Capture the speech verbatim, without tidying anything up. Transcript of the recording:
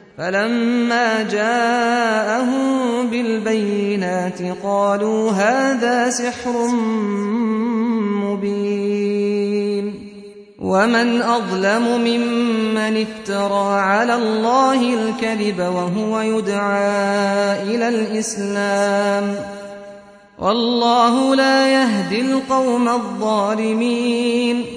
فلما جاءهم بالبينات قالوا هذا سحر مبين ومن أظلم ممن افترى على الله الكذب وهو يدعى إلى الإسلام والله لا يهدي القوم الظالمين